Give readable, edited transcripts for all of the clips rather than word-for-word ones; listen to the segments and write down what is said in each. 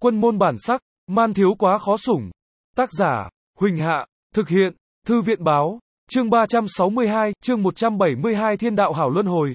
Quân môn bản sắc, man thiếu quá khó sủng. Tác giả, Huỳnh Hạ, thực hiện, Thư viện báo, chương 362, chương 172 Thiên đạo hảo luân hồi.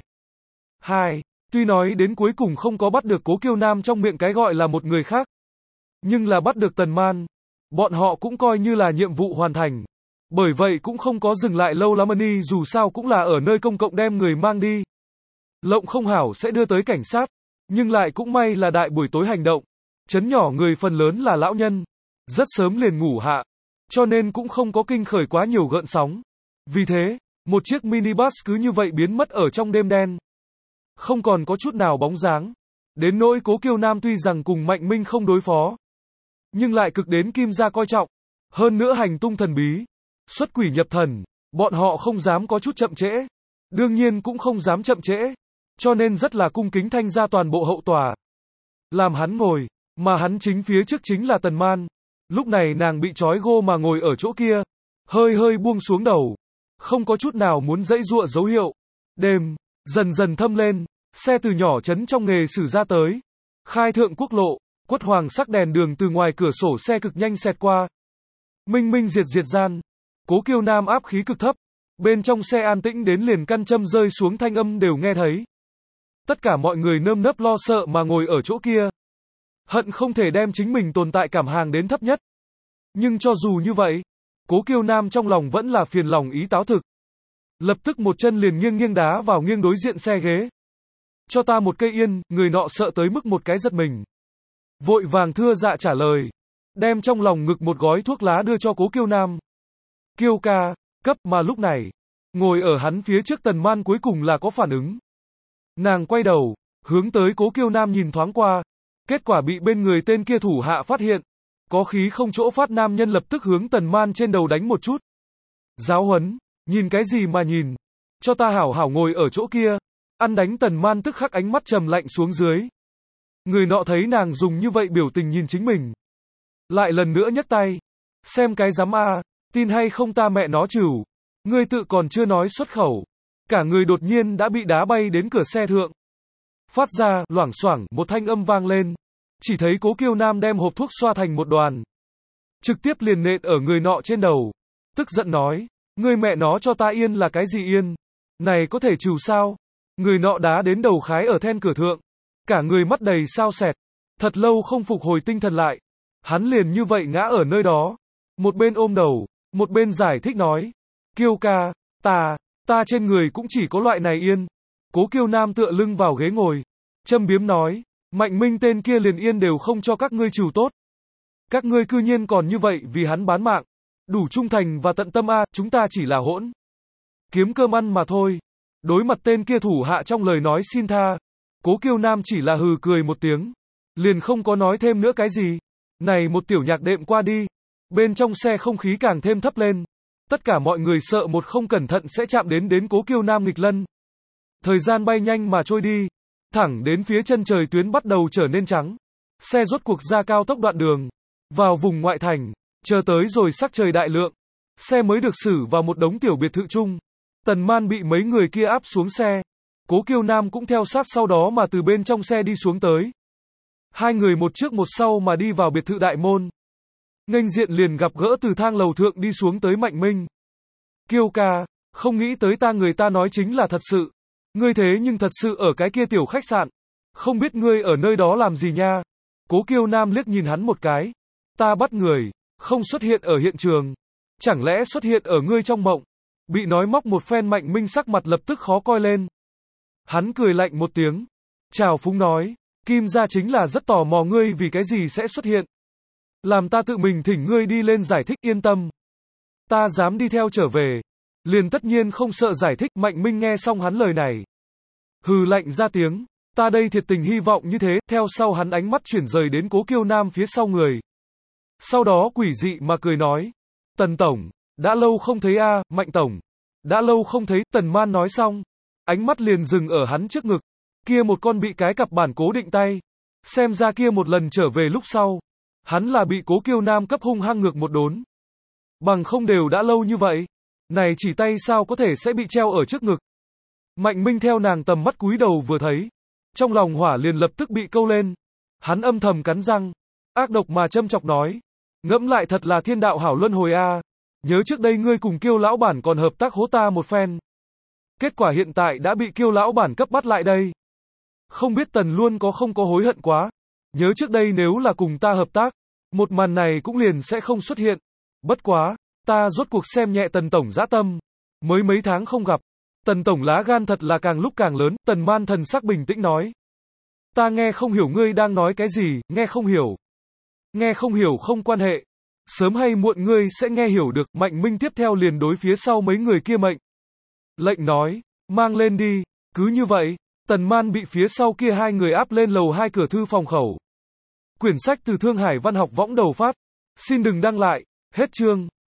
2. Tuy nói đến cuối cùng không có bắt được Cố Kiêu Nam trong miệng cái gọi là một người khác, nhưng là bắt được Tần Man, bọn họ cũng coi như là nhiệm vụ hoàn thành. Bởi vậy cũng không có dừng lại lâu lắm, dù sao cũng là ở nơi công cộng đem người mang đi. Lộng không hảo sẽ đưa tới cảnh sát, nhưng lại cũng may là đại buổi tối hành động. Trấn nhỏ người phần lớn là lão nhân, rất sớm liền ngủ hạ, cho nên cũng không có kinh khởi quá nhiều gợn sóng. Vì thế, một chiếc minibus cứ như vậy biến mất ở trong đêm đen. Không còn có chút nào bóng dáng. Đến nỗi Cố Kiêu Nam tuy rằng cùng Mạnh Minh không đối phó, nhưng lại cực đến Kim gia coi trọng. Hơn nữa hành tung thần bí, xuất quỷ nhập thần, bọn họ không dám có chút chậm trễ. Đương nhiên cũng không dám chậm trễ, cho nên rất là cung kính thanh ra toàn bộ hậu tòa. Làm hắn ngồi, mà hắn chính phía trước chính là Tần Man. Lúc này nàng bị trói gô mà ngồi ở chỗ kia, hơi hơi buông xuống đầu, không có chút nào muốn dãy dụa dấu hiệu. Đêm dần dần thâm lên, xe từ nhỏ trấn trong nghề xử ra tới. Khai thượng quốc lộ, quất hoàng sắc đèn đường từ ngoài cửa sổ xe cực nhanh xẹt qua. Minh minh diệt diệt gian, Cố Kiêu Nam áp khí cực thấp, bên trong xe an tĩnh đến liền căn châm rơi xuống thanh âm đều nghe thấy. Tất cả mọi người nơm nớp lo sợ mà ngồi ở chỗ kia, hận không thể đem chính mình tồn tại cảm hàng đến thấp nhất. Nhưng cho dù như vậy, Cố Kiêu Nam trong lòng vẫn là phiền lòng ý táo thực. Lập tức một chân liền nghiêng nghiêng đá vào nghiêng đối diện xe ghế. Cho ta một cây yên, người nọ sợ tới mức một cái giật mình. Vội vàng thưa dạ trả lời, đem trong lòng ngực một gói thuốc lá đưa cho Cố Kiêu Nam. Kiêu ca, cấp, mà lúc này, ngồi ở hắn phía trước Tần Man cuối cùng là có phản ứng. Nàng quay đầu, hướng tới Cố Kiêu Nam nhìn thoáng qua, kết quả bị bên người tên kia thủ hạ phát hiện. Có khí không chỗ phát nam nhân lập tức hướng Tần Man trên đầu đánh một chút. Giáo huấn, nhìn cái gì mà nhìn, cho ta hảo hảo ngồi ở chỗ kia. Ăn đánh Tần Man tức khắc ánh mắt trầm lạnh xuống dưới. Người nọ thấy nàng dùng như vậy biểu tình nhìn chính mình, lại lần nữa nhấc tay. Xem cái dám a, tin hay không ta mẹ nó chửu. Ngươi tự còn chưa nói xuất khẩu, cả người đột nhiên đã bị đá bay đến cửa xe thượng. Phát ra, loảng xoảng, một thanh âm vang lên. Chỉ thấy Cố Kiêu Nam đem hộp thuốc xoa thành một đoàn, trực tiếp liền nện ở người nọ trên đầu. Tức giận nói, ngươi mẹ nó cho ta yên là cái gì yên? Này có thể trừ sao? Người nọ đá đến đầu khái ở then cửa thượng, cả người mắt đầy sao sẹt, thật lâu không phục hồi tinh thần lại. Hắn liền như vậy ngã ở nơi đó, một bên ôm đầu, một bên giải thích nói, Kiêu ca, ta trên người cũng chỉ có loại này yên. Cố Kiêu Nam tựa lưng vào ghế ngồi, châm biếm nói, Mạnh Minh tên kia liền yên đều không cho các ngươi trừ tốt. Các ngươi cư nhiên còn như vậy vì hắn bán mạng. Đủ trung thành và tận tâm a, chúng ta chỉ là hỗn kiếm cơm ăn mà thôi. Đối mặt tên kia thủ hạ trong lời nói xin tha, Cố Kiêu Nam chỉ là hừ cười một tiếng, liền không có nói thêm nữa cái gì. Này một tiểu nhạc đệm qua đi, bên trong xe không khí càng thêm thấp lên. Tất cả mọi người sợ một không cẩn thận sẽ chạm đến Cố Kiêu Nam nghịch lân. Thời gian bay nhanh mà trôi đi, thẳng đến phía chân trời tuyến bắt đầu trở nên trắng. Xe rốt cuộc ra cao tốc đoạn đường, vào vùng ngoại thành, chờ tới rồi sắc trời đại lượng, xe mới được xử vào một đống tiểu biệt thự chung. Tần Man bị mấy người kia áp xuống xe, Cố Kiêu Nam cũng theo sát sau đó mà từ bên trong xe đi xuống tới. Hai người một trước một sau mà đi vào biệt thự đại môn. Nghênh diện liền gặp gỡ từ thang lầu thượng đi xuống tới Mạnh Minh. Kiêu ca, không nghĩ tới người ta nói chính là thật sự. Ngươi thế nhưng thật sự ở cái kia tiểu khách sạn, không biết ngươi ở nơi đó làm gì nha. Cố Kiêu Nam liếc nhìn hắn một cái. Ta bắt người, không xuất hiện ở hiện trường, chẳng lẽ xuất hiện ở ngươi trong mộng? Bị nói móc một phen Mạnh Minh sắc mặt lập tức khó coi lên. Hắn cười lạnh một tiếng, chào phúng nói, Kim gia chính là rất tò mò ngươi vì cái gì sẽ xuất hiện. Làm ta tự mình thỉnh ngươi đi lên giải thích, yên tâm. Ta dám đi theo trở về, liền tất nhiên không sợ giải thích. Mạnh Minh nghe xong hắn lời này, hừ lạnh ra tiếng, ta đây thiệt tình hy vọng như thế. Theo sau hắn ánh mắt chuyển rời đến Cố Kiêu Nam phía sau người. Sau đó quỷ dị mà cười nói, Tần Tổng, đã lâu không thấy a, Mạnh Tổng, đã lâu không thấy. Tần Man nói xong, ánh mắt liền dừng ở hắn trước ngực, kia một con bị cái cặp bản cố định tay. Xem ra kia một lần trở về lúc sau, hắn là bị Cố Kiêu Nam cấp hung hăng ngược một đốn. Bằng không đều đã lâu như vậy, này chỉ tay sao có thể sẽ bị treo ở trước ngực. Mạnh Minh theo nàng tầm mắt cúi đầu vừa thấy, trong lòng hỏa liền lập tức bị câu lên. Hắn âm thầm cắn răng, ác độc mà châm chọc nói. Ngẫm lại thật là thiên đạo hảo luân hồi a. Nhớ trước đây ngươi cùng Kiêu lão bản còn hợp tác hố ta một phen. Kết quả hiện tại đã bị Kiêu lão bản cấp bắt lại đây. Không biết Tần Luân có không có hối hận quá. Nhớ trước đây nếu là cùng ta hợp tác, một màn này cũng liền sẽ không xuất hiện. Bất quá, ta rốt cuộc xem nhẹ Tần tổng dã tâm. Mới mấy tháng không gặp, Tần tổng lá gan thật là càng lúc càng lớn. Tần Man thần sắc bình tĩnh nói. Ta nghe không hiểu ngươi đang nói cái gì, nghe không hiểu. Nghe không hiểu không quan hệ. Sớm hay muộn ngươi sẽ nghe hiểu được. Mạnh Minh tiếp theo liền đối phía sau mấy người kia mệnh lệnh nói, mang lên đi. Cứ như vậy, Tần Man bị phía sau kia hai người áp lên lầu 2 cửa thư phòng khẩu. Quyển sách từ Thương Hải Văn học võng đầu phát. Xin đừng đăng lại. Hết chương.